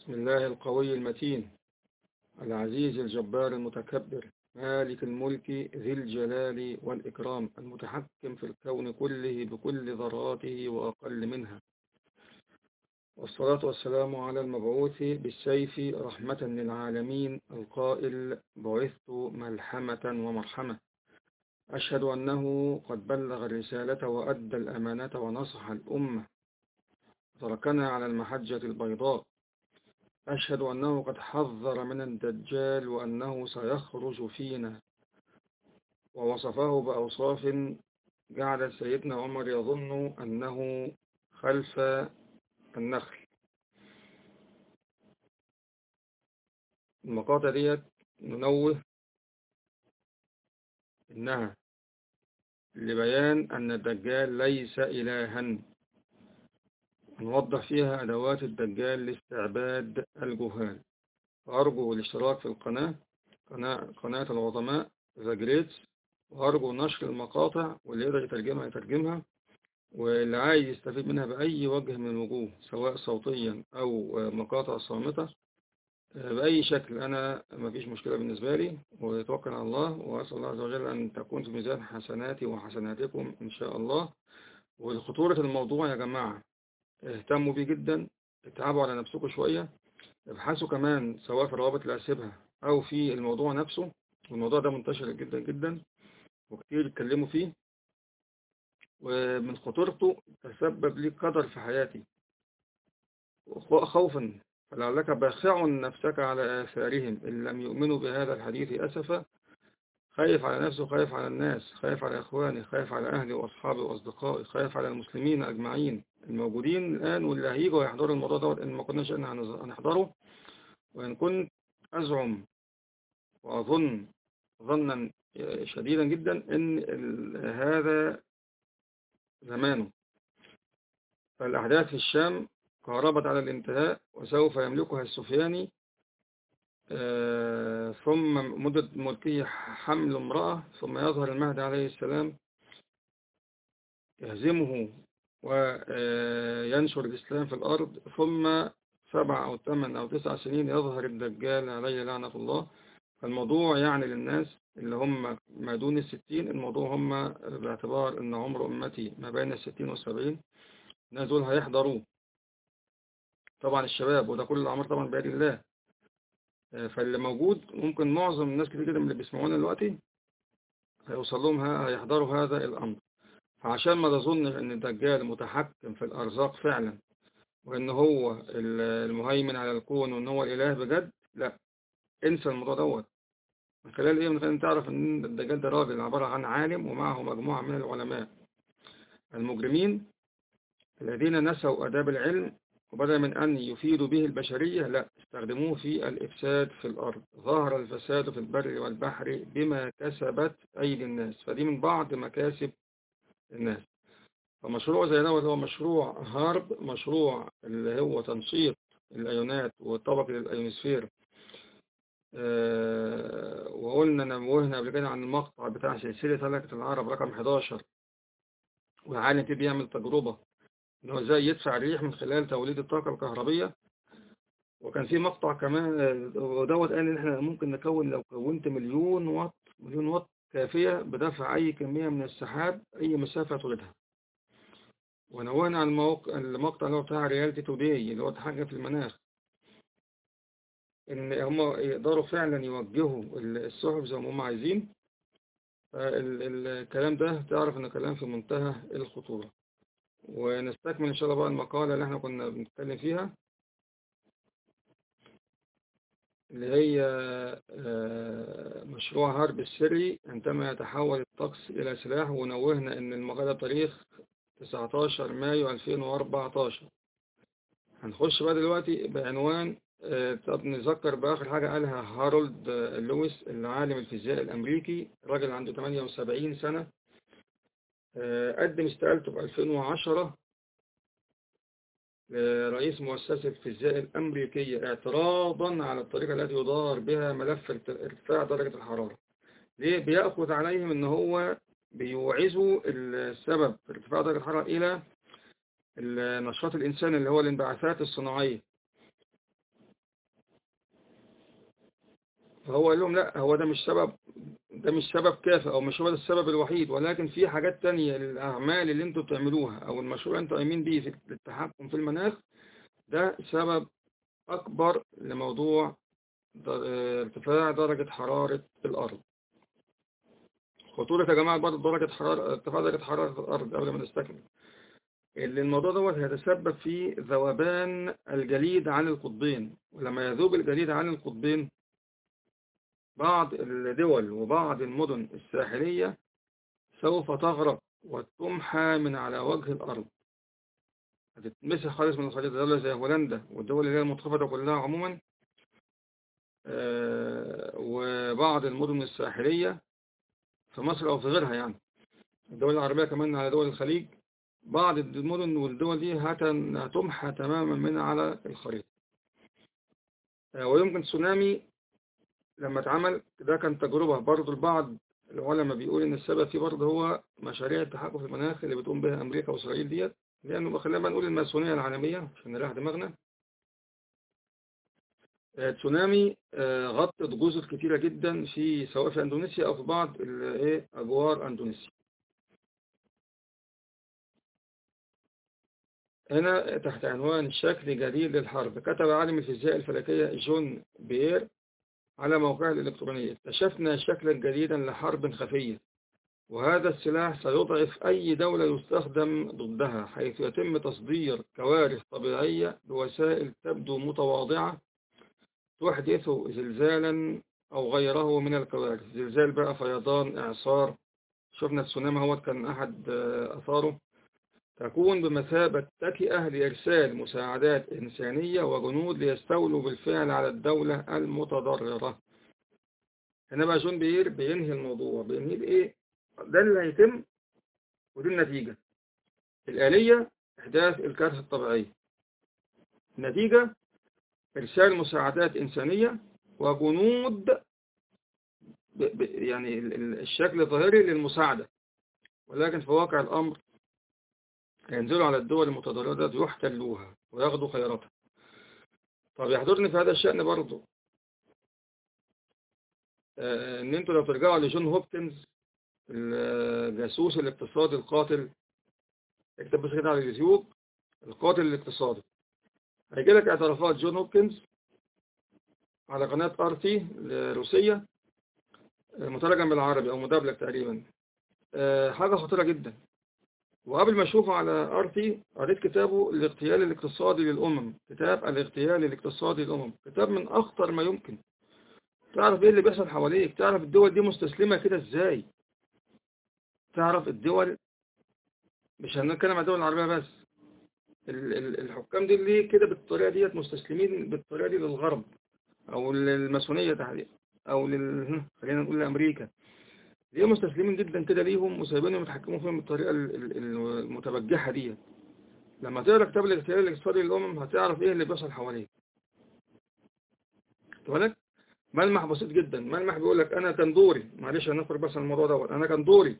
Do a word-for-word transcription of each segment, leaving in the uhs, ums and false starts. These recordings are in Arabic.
بسم الله القوي المتين العزيز الجبار المتكبر مالك الملك ذي الجلال والإكرام المتحكم في الكون كله بكل ذراته وأقل منها، والصلاة والسلام على المبعوث بالسيف رحمة للعالمين القائل بعثت ملحمة ومرحمة. أشهد أنه قد بلغ الرسالة وأدى الأمانة ونصح الأمة وتركنا على المحجة البيضاء. أشهد أنه قد حذر من الدجال وأنه سيخرج فينا، ووصفه بأوصاف جعل سيدنا عمر يظن أنه خلف النخل. المقاطع ديت ننوه إنها لبيان أن الدجال ليس إلها، نوضح فيها أدوات الدجال لاستعباد الجهال. وأرجو الاشتراك في القناة قناة, قناة العظماء ذا جريتس، وأرجو نشر المقاطع، واللي يقدر يترجمها يترجمها، واللي عايز يستفيد منها بأي وجه من الوجوه سواء صوتيا أو مقاطع صامتة بأي شكل، أنا مفيش مشكلة بالنسبة لي، ويتوكل على الله، وأسأل الله عز وجل أن تكون في ميزان حسناتي وحسناتكم إن شاء الله. والخطورة الموضوع يا جماعة اهتموا بيه جدا، اتعبوا على نفسكم شوية، ابحثوا كمان سواء في الروابط اللي هسيبها أو في الموضوع نفسه. والموضوع ده منتشر جدا جدا وكتير يتكلموا فيه، ومن خطورته تسبب لي قدر في حياتي خوفا، فلعلك باخع نفسك على آثارهم إن لم يؤمنوا بهذا الحديث أسفا. خايف على نفسه، خايف على الناس، خايف على إخواني، خايف على أهلي وأصحابي وأصدقائي، خايف على المسلمين أجمعين الموجودين الآن واللي هيجوا يحضروا الموضوع ده إن ما كناش إحنا هنحضره. وإن كنت أزعم وأظن ظنا شديدا جدا إن هذا زمانه، فالأحداث في الشام قاربت على الانتهاء وسوف يملكها السفياني. آه ثم مدة ملكية حمل امرأة، ثم يظهر المهدي عليه السلام يهزمه وينشر الإسلام في الأرض، ثم سبع أو ثمان أو تسع سنين يظهر الدجال عليه لعنة الله. فالموضوع يعني للناس اللي هم ما دون الستين، الموضوع هم باعتبار أن عمر أمتي ما بين الستين والسبعين، الناس دول هيحضروه. طبعا الشباب، وده كل الأعمار طبعا بيد الله. فاللي موجود ممكن معظم الناس كتير جدا من اللي بيسمعونا دلوقتي هيوصل لهم هيحضروا هذا الأمر. فعشان ما تظنش ان الدجال متحكم في الأرزاق فعلا، وان هو المهيمن على الكون، وان هو الإله بجد، لا، انسى الموضوع دوت. من خلال ايه؟ من خلال تعرف ان الدجال ده راجل عبارة عن عالم ومعه مجموعة من العلماء المجرمين الذين نسوا آداب العلم، وبدل من أن يفيدوا به البشرية لا، استخدموه في الإفساد في الأرض. ظهر الفساد في البر والبحر بما كسبت أيدي الناس. فدي من بعض مكاسب الناس. فمشروع زي دوت هو مشروع هارب، مشروع اللي هو تنشيط الأيونات والطبق للأيونسفير. أه وقلنا نوهنا قبل كده عن المقطع بتاع سلسلة هلكة العرب رقم حداشر، وعالم فيه بيعمل تجربة إن هو إزاي يدفع الريح من خلال توليد الطاقة الكهربية. وكان في مقطع كمان ودوت قال إن إحنا ممكن نكون، لو كونت مليون واط مليون واط كافية بدفع أي كمية من السحاب أي مسافة تريدها. ونوهنا عن الموقع المقطع اللي هو بتاع ريالتي توداي اللي هو حاجة في المناخ، إن هم يقدروا فعلا يوجهوا السحب زي ما هم عايزين. الكلام ده تعرف إنه كلام في منتهى الخطورة. ونستكمل إن شاء الله بقى المقالة اللي احنا كنا بنتكلم فيها، اللي هي مشروع هارب السري عندما يتحول الطقس إلى سلاح. ونوهنا إن المقالة بتاريخ تسعة عشر مايو ألفين وأربعتاشر. هنخش بقى دلوقتي بعنوان، طب نذكر بآخر حاجة قالها هارولد لويس العالم الفيزياء الأمريكي، راجل عنده ثمانية وسبعين سنة. قدم استقالته في ألفين وعشرة رئيس مؤسسة الفيزياء الأمريكية اعتراضا على الطريقة التي يدار بها ملف ارتفاع درجة الحرارة. ليه؟ بيأخذ عليهم ان هو بيوعزوا السبب في ارتفاع درجة الحرارة إلى النشاط الإنساني اللي هو الانبعاثات الصناعية. فهو قال لهم لا، هو ده مش سبب، ده مش سبب كافي أو مش هو ده السبب الوحيد، ولكن في حاجات تانية للأعمال اللي انتوا بتعملوها أو المشروع اللي انتوا قايمين بيه في التحكم في المناخ، ده سبب أكبر لموضوع ارتفاع درجة حرارة الأرض. خطورة يا جماعة برضه درجة حرارة، ارتفاع درجة حرارة الأرض قبل ما نستكمل، اللي الموضوع دوت هيتسبب في ذوبان الجليد عن القطبين. ولما يذوب الجليد عن القطبين، بعض الدول وبعض المدن الساحلية سوف تغرق وتمحى من على وجه الأرض، هتتمسح خالص من الخريطة. دولة زي هولندا والدول اللي هي المنخفضة كلها عموما، آه، وبعض المدن الساحلية في مصر أو في غيرها، يعني الدول العربية كمان على دول الخليج، بعض المدن والدول دي هتمحى تماما من على الخريطة. آه، ويمكن تسونامي لما اتعمل ده كان تجربة برضو. البعض العلماء بيقول إن السبب فيه برضه هو مشاريع التحكم في المناخ اللي بتقوم بها أمريكا وإسرائيل ديت، لأنه خلينا نقول الماسونية العالمية عشان نريح دماغنا. آه، تسونامي آه، غطت جزر كتيرة جدا في سواء في أندونيسيا أو في بعض ايه أجوار أندونيسيا. هنا تحت عنوان شكل جديد للحرب، كتب عالم الفيزياء الفلكية جون بيير على موقعه الإلكتروني: اكتشفنا شكلا جديدا لحرب خفية، وهذا السلاح سيضعف أي دولة يستخدم ضدها، حيث يتم تصدير كوارث طبيعية بوسائل تبدو متواضعة تحدث زلزالا أو غيره من الكوارث. زلزال بقى، فيضان، إعصار. شفنا التسونامي هو كان أحد أثاره. تكون بمثابة تكئة لإرسال مساعدات إنسانية وجنود ليستولوا بالفعل على الدولة المتضررة. هنا بقى جون بيير بينهي الموضوع، بينهي بإيه؟ ده اللي هيتم ودي النتيجة. الآلية إحداث الكارثة الطبيعية، النتيجة إرسال مساعدات إنسانية وجنود ب ب يعني الشكل الظاهري للمساعدة، ولكن في واقع الأمر ينزلوا على الدول المتضررة يحتلوها وياخدوا خيراتها. طب يحضرني في هذا الشأن برضو آه ان انتوا لو ترجعوا لجون هوبكنز الجاسوس الاقتصادي القاتل، اكتب بس كده على اليوتيوب القاتل الاقتصادي، هيجي لك اعترافات جون هوبكنز على قناة ار تي روسية، مترجم بالعربي او مدبلج تقريبا. آه حاجة خطيرة جدا. وقبل ما اشوفه على ار تي قريت كتابه الاغتيال الاقتصادي للامم، كتاب الاغتيال الاقتصادي للامم، كتاب من اخطر ما يمكن. تعرف ايه اللي بيحصل حواليك، تعرف الدول دي مستسلمة كده ازاي، تعرف الدول، مش هنتكلم عن الدول العربية بس، الحكام دي اللي كده بالطريقة ديت مستسلمين بالطريقة دي للغرب او للماسونية تحديدا او لل خلينا نقول لامريكا. ليه مستسلمين جدا كده ليهم وسايبينهم يتحكموا فيهم بالطريقة المتبجحة دي؟ لما تقرا كتاب الاغتيال الاقتصادي للامم هتعرف ايه اللي بيحصل حواليك. خد بالك، ملمح بسيط جدا، ملمح بيقول لك انا كان دوري، معلش هنخرج بس الموضوع دوت، انا كان دوري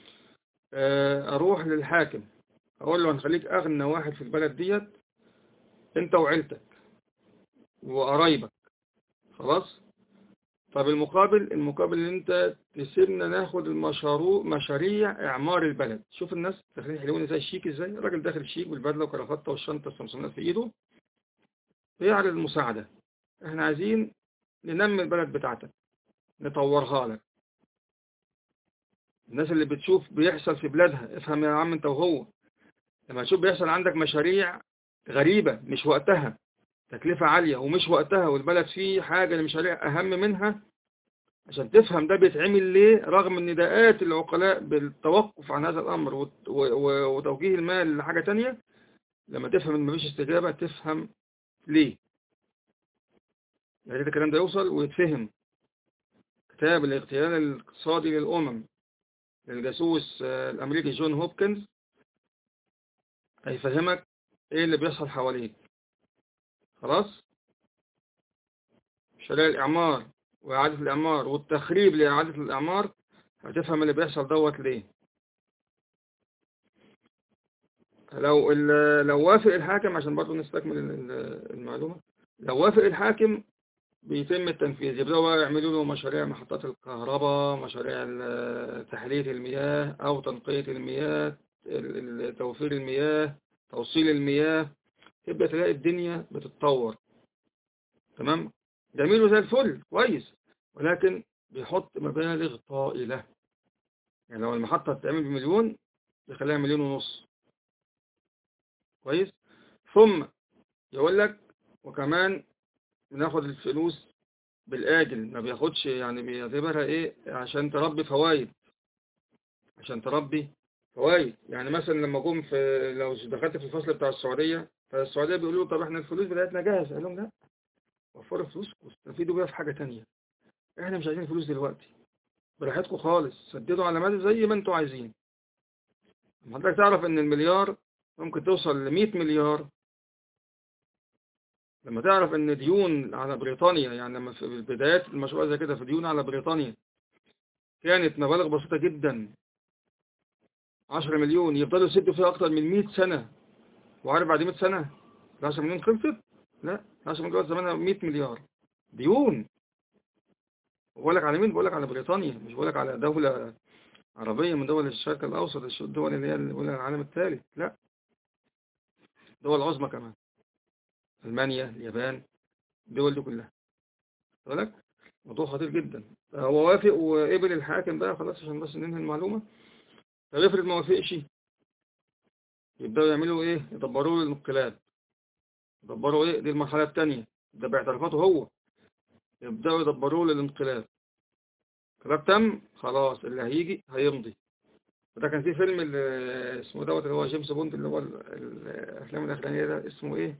اروح للحاكم اقول له هنخليك اغنى واحد في البلد ديت انت وعيلتك وقرايبك، خلاص. طب المقابل، المقابل ان انت تسيبنا ناخد المشروع مشاريع اعمار البلد. شوف الناس داخلين حلوين ازاي، شيك ازاي، الراجل داخل شيك بالبدله وكرافته والشنطه السمسمات في ايده بيعرض المساعده. احنا عايزين ننمي البلد بتاعتك، نطورها لك. الناس اللي بتشوف بيحصل في بلادها، افهم يا عم انت وهو، لما تشوف بيحصل عندك مشاريع غريبة مش وقتها، تكلفة عالية ومش وقتها، والبلد فيه حاجة لمشاريع أهم منها، عشان تفهم ده بيتعمل ليه رغم النداءات العقلاء بالتوقف عن هذا الأمر وتوجيه المال لحاجة تانية. لما تفهم ان مفيش استجابة تفهم ليه. يعني الكلام ده يوصل ويتفهم. كتاب الاغتيال الاقتصادي للأمم للجاسوس الأمريكي جون هوبكنز هيفهمك ايه اللي بيحصل حواليك. خلاص، مشاريع الإعمار وإعادة الإعمار والتخريب لإعادة الإعمار، هتفهم اللي بيحصل دوت ليه. لو لو وافق الحاكم، عشان برضو نستكمل المعلومة، لو وافق الحاكم بيتم التنفيذ، يبدأوا بقى يعملوا له مشاريع محطات الكهرباء، مشاريع ال- تحلية المياه أو تنقية المياه، ال- ال- توفير المياه، توصيل المياه. تبدأ تلاقي الدنيا بتتطور. تمام، جميل وزي الفل كويس، ولكن بيحط مبالغ طائلة. يعني لو المحطة بتعمل بمليون يخليها مليون ونص. كويس. ثم يقول لك وكمان بناخد الفلوس بالآجل، ما بياخدش، يعني بيعتبرها ايه، عشان تربي فوائد، عشان تربي فوائد. يعني مثلا لما جم في، لو دخلت في الفصل بتاع السعودية، فالسعودية بيقولوا طب احنا الفلوس بتاعتنا جاهزة. قال لهم لا، وفروا فلوسكم استفيدوا بيها في حاجة تانية، احنا مش عايزين فلوس دلوقتي، براحتكم خالص، سددوا على مدى زي ما انتوا عايزين. حضرتك تعرف ان المليار ممكن توصل ل مئة مليار. لما تعرف ان ديون على بريطانيا، يعني لما في بدايات المشروع زي كده، في ديون على بريطانيا كانت مبالغ بسيطة جدا، عشرة مليون، يفضلوا يسدوا فيها اكتر من مئة سنة. وعارف بعد مئة سنة ال عشرة مليون خلصت؟ لا، عشرة مليون زمانها مئة مليار ديون. بقول لك على مين؟ بقول لك على بريطانيا، مش بقول لك على دولة عربية من دول الشرق الأوسط، الدول اللي هي العالم الثالث، لا، دول عظمى كمان، ألمانيا، اليابان، الدول دي كلها. بالك موضوع خطير جدا. هو وافق وقبل الحاكم بقى خلاص، عشان بس ننهي المعلومة. طب افرض ما وافقش، يبدأوا يعملوا ايه؟ يدبروا له الانقلاب. يدبروا ايه؟ دي المرحلة الثانية، ده باعترافاته هو. يبدأوا يدبروا له الانقلاب. الانقلاب تم خلاص، اللي هيجي هيمضي. وده كان في فيلم اللي اسمه دوت، اللي هو جيمس بوند، اللي هو ال- الافلام الاخرانية ده، اسمه ايه؟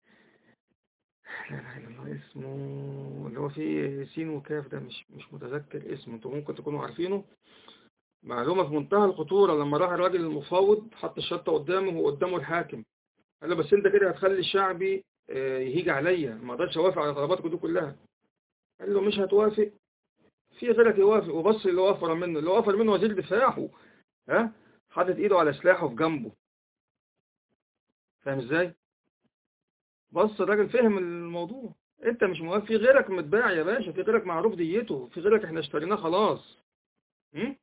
لا لا لا الله، اسمه اللي هو فيه سين وكاف ده، مش مش متذكر اسمه، انتوا ممكن تكونوا عارفينه. معلومة في منتهى الخطورة، لما راح الراجل المفاوض حط الشطة قدامه وقدامه الحاكم، قال له بس انت كده هتخلي شعبي آه، يهيج عليا، ما اقدرش اوافق على طلباتكم دي كلها. قال له مش هتوافق، في غيرك يوافق. وبص اللي وفر منه، اللي وفر منه وزير دفاعه، ها، حاطط ايده على سلاحه في جنبه. فاهم ازاي؟ بص الراجل فهم الموضوع. انت مش موافق، في غيرك متباع يا باشا، في غيرك معروف ديته، في غيرك احنا اشتريناه خلاص. م?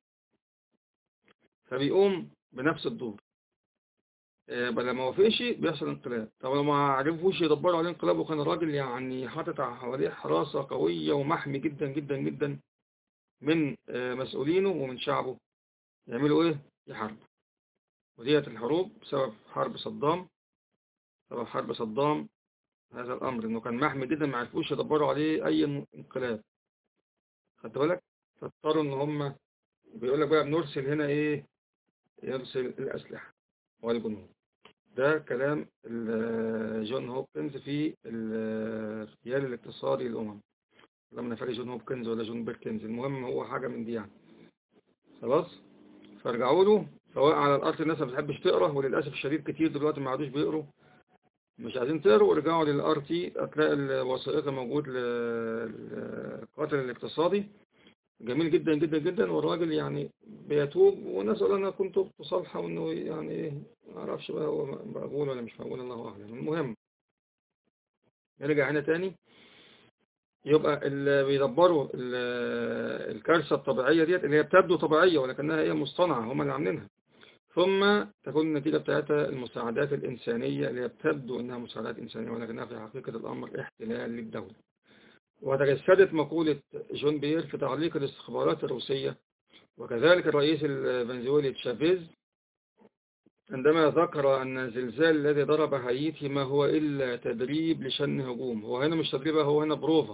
فبيقوم بنفس الدور. آه، بل لما وافقش بيحصل انقلاب. طب لو ما عرفوش يدبروا عليه انقلاب، وكان الراجل يعني حاطط حواليه حراسة قوية ومحمي جدا جدا جدا من آه، مسؤولينه ومن شعبه، يعملوا ايه؟ يحاربوا. وديت الحروب بسبب حرب صدام. سبب حرب صدام هذا الامر، انه كان محمي جدا، ما عرفوش يدبروا عليه اي انقلاب. خدت بالك؟ فاضطروا ان هم، بيقول لك بقى بنرسل هنا ايه؟ يرسل الاسلحة والجنود. ده كلام ال- جون هوبكنز في الخيال الاقتصادي للأمم. لما نفرق جون هوبكنز ولا جون بيركنز، المهم هو حاجة من دي يعني. خلاص، فارجعوا له. سواء على الأرض، الناس ما بتحبش تقرأ، وللأسف الشديد كتير دلوقتي ما عادوش بيقروا، مش عايزين تقروا. ورجعوا للار تي، هتلاقي الوثائقي موجود للقاتل الاقتصادي، جميل جدا جدا جدا. والراجل يعني بيتوب، ونسأل أنا كنت صالحة، وإنه يعني إيه، ما أعرفش بقى هو مقبول ولا مش مقبول، الله أعلم. المهم نرجع هنا تاني. يبقى اللي بيدبروا ال- الكارثة الطبيعية ديت، اللي هي بتبدو طبيعية ولكنها هي مصطنعة، هم اللي عاملينها. ثم تكون النتيجة بتاعتها المساعدات الإنسانية، اللي هي بتبدو أنها مساعدات إنسانية ولكنها في حقيقة الأمر احتلال للدولة. وتجسدت مقولة جون بير في تعليق الاستخبارات الروسية، وكذلك الرئيس الفنزويلي تشافيز، عندما ذكر أن الزلزال الذي ضرب هايتي ما هو إلا تدريب لشن هجوم. هو هنا مش تدريب، هو هنا بروفا،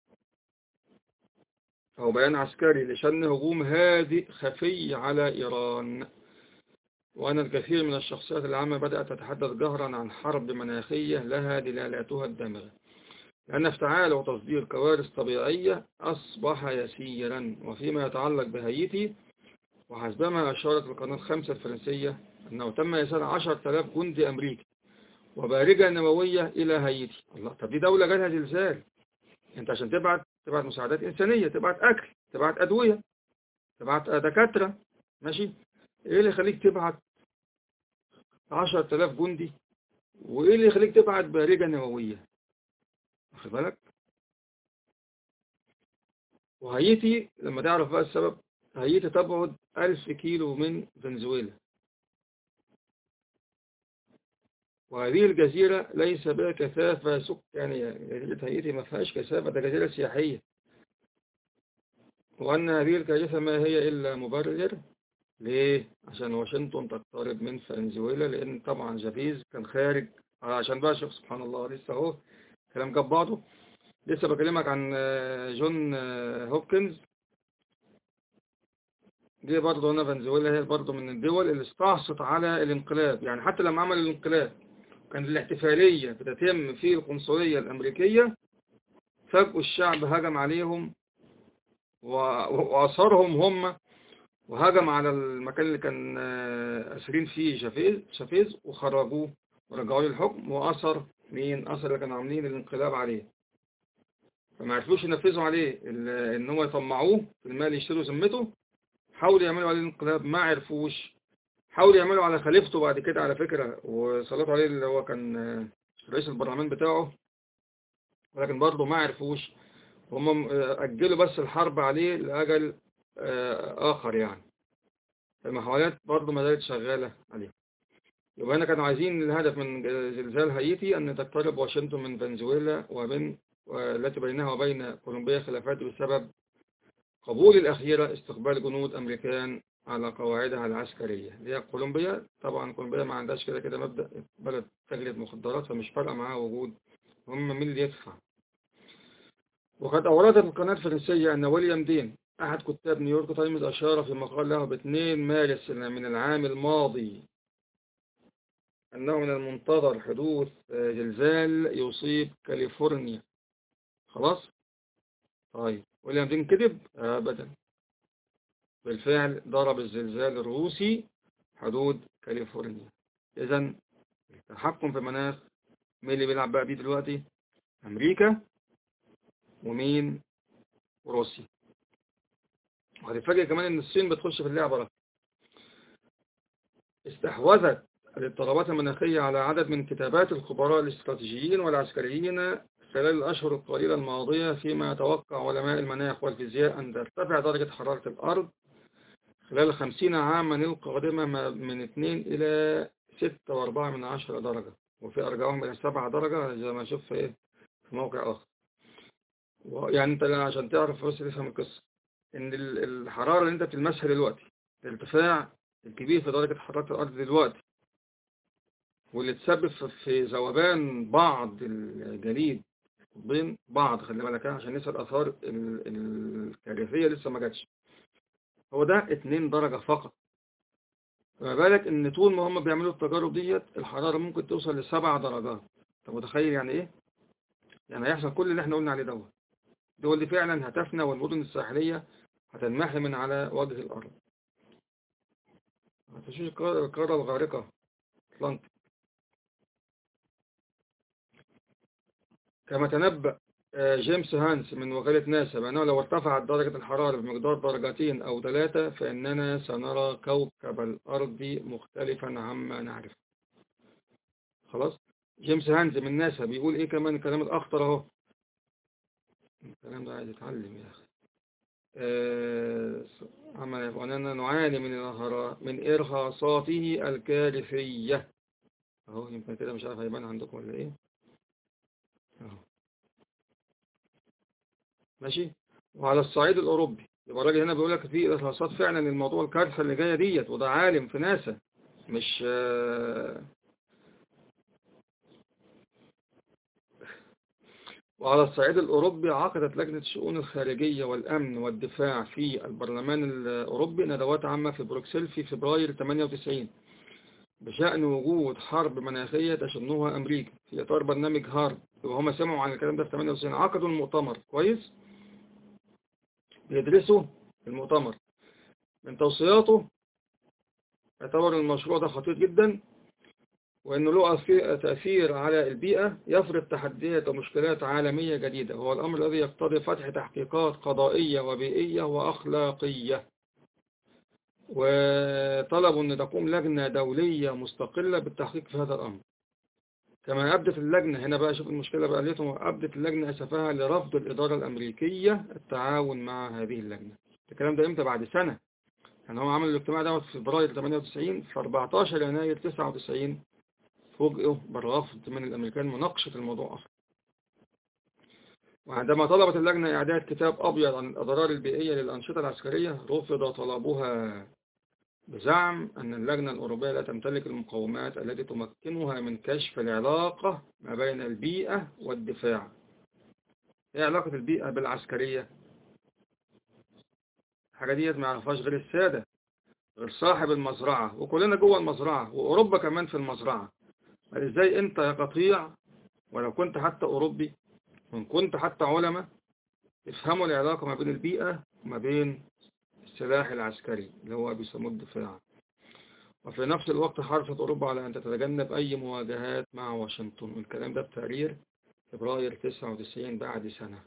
أو بيان عسكري لشن هجوم هادئ خفي على إيران. وأن الكثير من الشخصيات العامة بدأت تتحدث جهرا عن حرب مناخية لها دلالاتها الدامغة، لأن افتعال وتصدير كوارث طبيعية أصبح يسيرا. وفيما يتعلق بهايتي، وحسبما أشارت القناة الخمسة الفرنسية أنه تم إرسال عشرة آلاف جندي أمريكي وبارجة نووية إلى هايتي. الله، طب دي دولة جالها زلزال، أنت عشان تبعت تبعت مساعدات إنسانية، تبعت أكل، تبعت أدوية، تبعت دكاترة، ماشي. إيه اللي يخليك تبعت عشرة آلاف جندي؟ وإيه اللي يخليك تبعت بارجة نووية؟ واخد بالك؟ وهايتي لما تعرف بقى السبب، هايتي تبعد ألف كيلو من فنزويلا، وهذه الجزيرة ليس بها كثافة سكانية. جزيرة هايتي ما فيهاش كثافة، ده جزيرة سياحية. وأن هذه الكارثة ما هي إلا مبرر. ليه؟ عشان واشنطن تقترب من فنزويلا، لأن طبعا جافيز كان خارج. عشان بقى شوف سبحان الله، لسه أهو كلام جاب بعضه. لسه بكلمك عن جون هوبكنز. دي برضه هنا فنزويلا هي برضه من الدول اللي استعصت على الانقلاب. يعني حتى لما عمل الانقلاب كان الاحتفالية بتتم في القنصلية الأمريكية، فجأة الشعب هجم عليهم وأصرهم هم، وهجم على المكان اللي كان أسرين فيه شافيز شافيز وخرجوه ورجعوا للحكم، وأثر مين؟ أثر اللي كانوا عاملين الانقلاب عليه. فما عرفوش ينفذوا عليه إن هو يطمعوه في المال يشتروا ذمته. حاولوا يعملوا عليه الانقلاب، ما عرفوش. حاولوا يعملوا على خليفته بعد كده على فكرة، وسلطوا عليه اللي هو كان رئيس البرلمان بتاعه، ولكن برضه ما عرفوش. هم أجلوا بس الحرب عليه لأجل آخر يعني. المحاولات برضه ما زالت شغالة عليه. يبقى هنا كانوا عايزين الهدف من زلزال هايتي أن تقترب واشنطن من فنزويلا، وبين والتي بينها وبين كولومبيا خلافات بسبب قبول الأخيرة استقبال جنود أمريكان على قواعدها العسكرية. هي كولومبيا طبعا، كولومبيا ما عندهاش كده كده مبدأ بلد تجريد مخدرات، فمش فارقة معاها وجود، هم مين اللي يدفع. وقد أوردت القناة الفرنسية أن ويليام دين أحد كتاب نيويورك تايمز أشار في مقال له ب اثنين مارس من العام الماضي أنه من المنتظر حدوث زلزال يصيب كاليفورنيا. خلاص؟ طيب ويليام دين كذب؟ أبدا، بالفعل ضرب الزلزال الروسي حدود كاليفورنيا. إذن التحكم في المناخ مين اللي بيلعب بقى بيه دلوقتي؟ أمريكا ومين؟ وروسيا. وهتتفاجئ كمان إن الصين بتخش في اللعبة دي. استحوذت الاضطرابات المناخية على عدد من كتابات الخبراء الاستراتيجيين والعسكريين خلال الأشهر القليلة الماضية، فيما يتوقع علماء المناخ والفيزياء أن ترتفع درجة حرارة الأرض خلال خمسين عاما القادمة من اثنين إلى ستة وأربعة من عشرة درجة، وفي أرجعهم إلى سبعة درجة زي ما أشوف في في موقع آخر. يعني أنت عشان تعرف بس تفهم القصة، إن الحرارة اللي أنت بتلمسها دلوقتي، الارتفاع الكبير في درجة حرارة الأرض دلوقتي، واللي تسبب في ذوبان بعض الجليد بين بعض، خلي بالك عشان لسه الآثار الكارثية لسه ما جاتش، هو ده اتنين درجة فقط. فما بالك ان طول ما هم بيعملوا التجارب ديت الحرارة ممكن توصل لسبع درجات. انت متخيل يعني ايه؟ يعني هيحصل كل اللي احنا قلنا عليه دوت. الدول دي فعلا هتفنى، والمدن الساحلية هتنمحي من على وجه الارض. هتشوف القارة الغارقة أطلنطيك. كما تنبأ جيمس هانس من وكالة ناسا بأنه لو ارتفعت درجة الحرارة بمقدار درجتين أو ثلاثة فإننا سنرى كوكب الأرض مختلفا عما نعرف. خلاص. جيمس هانز من ناسا بيقول إيه كمان الكلام الأخطر أهو. الكلام ده عايز يتعلم يا أخي. أما وأننا نعاني من من إرهاصاته الكارثية. أهو يمكن كده مش عارف هيبان عندكم ولا إيه. أهو ماشي. وعلى الصعيد الأوروبي يبقى الراجل هنا بيقول لك في إرهاصات فعلا للموضوع الكارثة اللي جاية ديت، وده عالم في ناسا مش وعلى الصعيد الأوروبي عقدت لجنة الشؤون الخارجية والأمن والدفاع في البرلمان الأوروبي ندوات عامة في بروكسل في فبراير ثمانية وتسعين بشأن وجود حرب مناخية تشنها أمريكا في إطار برنامج هارد. وهم سمعوا عن الكلام ده في ثمانية وتسعين، عقدوا المؤتمر كويس بيدرسوا المؤتمر. من توصياته اعتبر المشروع ده خطير جدا، وأنه له تأثير على البيئة يفرض تحديات ومشكلات عالمية جديدة، وهو الأمر الذي يقتضي فتح تحقيقات قضائية وبيئية وأخلاقية. وطلبوا أن تقوم لجنة دولية مستقلة بالتحقيق في هذا الأمر. كما أبدت اللجنة، هنا بقى شوف المشكلة بقى ليتهم، أبدت اللجنة أسفها لرفض الإدارة الأمريكية التعاون مع هذه اللجنة. الكلام ده إمتى؟ بعد سنة. يعني هم عملوا الاجتماع ده في فبراير ثمانية وتسعين، في أربعتاشر يناير تسعة وتسعين فوجئوا بالرفض من الأمريكان مناقشة الموضوع أصلا. وعندما طلبت اللجنة إعداد كتاب أبيض عن الأضرار البيئية للأنشطة العسكرية، رفض طلبها بزعم أن اللجنة الأوروبية لا تمتلك المقومات التي تمكنها من كشف العلاقة ما بين البيئة والدفاع. إيه علاقة البيئة بالعسكرية؟ الحاجة ديت ما يعرفهاش غير السادة، غير صاحب المزرعة، وكلنا جوه المزرعة، وأوروبا كمان في المزرعة. بل إزاي أنت يا قطيع، ولو كنت حتى أوروبي وإن كنت حتى علماء، افهموا العلاقة ما بين البيئة وما بين السلاح العسكري اللي هو بيسموه الدفاع. وفي نفس الوقت حرصت أوروبا على أن تتجنب أي مواجهات مع واشنطن، والكلام ده بتقرير فبراير تسعة وتسعين بعد سنة.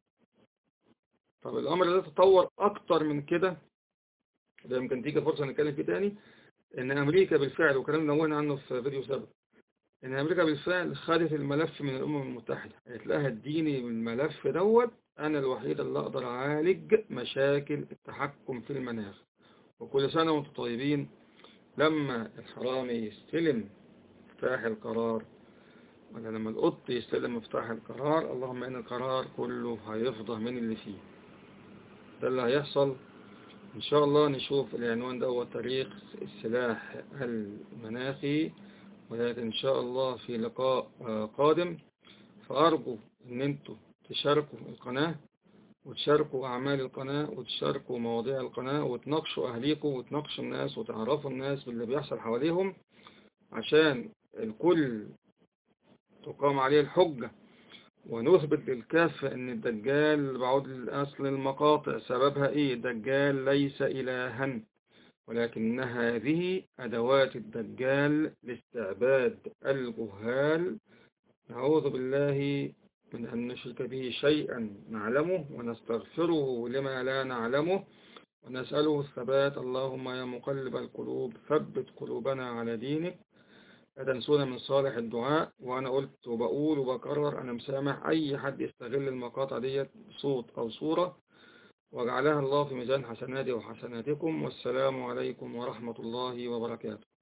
طب الأمر ده تطور أكتر من كده، ده يمكن تيجي فرصة نتكلم فيه تاني، إن أمريكا بالفعل، وكلام نوهنا عنه في فيديو سابق، إن أمريكا بالفعل خدت الملف من الأمم المتحدة، قالت لها اديني الملف دوت، أنا الوحيد اللي أقدر أعالج مشاكل التحكم في المناخ. وكل سنة وانتم طيبين. لما الحرامي يستلم مفتاح القرار، ولا لما القط يستلم مفتاح القرار، اللهم إن القرار كله هيفضى من اللي فيه. ده اللي هيحصل إن شاء الله. نشوف العنوان ده هو تاريخ السلاح المناخي، ولكن إن شاء الله في لقاء قادم. فأرجو إن أنتوا تشاركوا القناة، وتشاركوا أعمال القناة، وتشاركوا مواضيع القناة، وتناقشوا أهليكم، وتناقشوا الناس، وتعرفوا الناس باللي بيحصل حواليهم، عشان الكل تقام عليه الحجة، ونثبت للكافة ان الدجال، بعود للأصل المقاطع سببها ايه، الدجال ليس إلها، ولكن هذه أدوات الدجال لاستعباد الجهال. نعوذ بالله من أن نشرك به شيئا نعلمه، ونستغفره لما لا نعلمه، ونسأله الثبات. اللهم يا مقلب القلوب ثبت قلوبنا على دينك. لا تنسونا من صالح الدعاء. وأنا قلت وبقول وبكرر، أنا مسامح أي حد يستغل المقاطع ديت بصوت أو صورة، وجعلها الله في ميزان حسناتي وحسناتكم. والسلام عليكم ورحمة الله وبركاته.